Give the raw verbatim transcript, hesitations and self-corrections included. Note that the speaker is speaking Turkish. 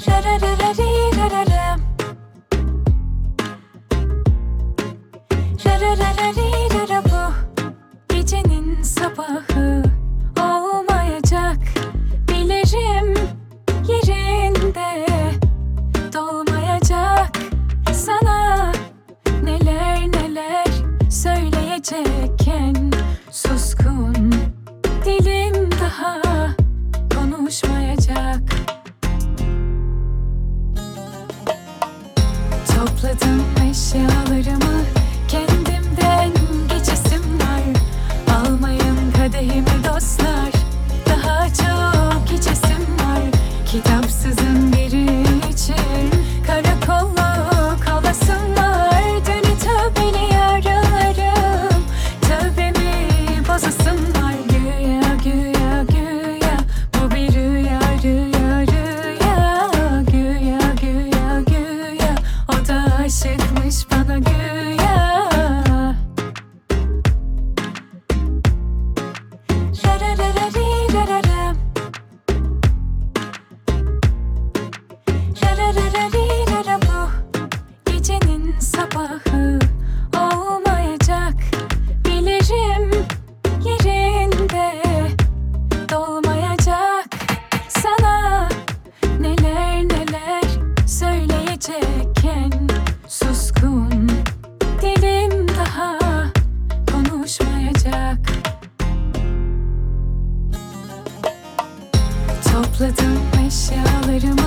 Rararararirararam. Rararararirara, bu gecenin sabahı olmayacak. Bilirim yerinde dolmayacak. Sana neler neler söyleyecekken suskun dilim daha konuşmayacak. Topladım eşyalarımı, kendimden geçesim var. Almayın kadehimi dostlar, daha çok içesim var. Kitapsızın biri için karakolluk olasım var. Dönü tövbeli yaralarım, tövbemi bozasım var. Güya güya güya bu bir rüya rüya rüya. Güya güya güya o da aşıkmış bana güya. Rararararirararam. Rararararirara, bu gecenin sabahı olmayacak. Bilirim yerinde dolmayacak. Sana neler neler söyleyecekken suskun dilim daha konuşmayacak. Topladım eşyalarımı,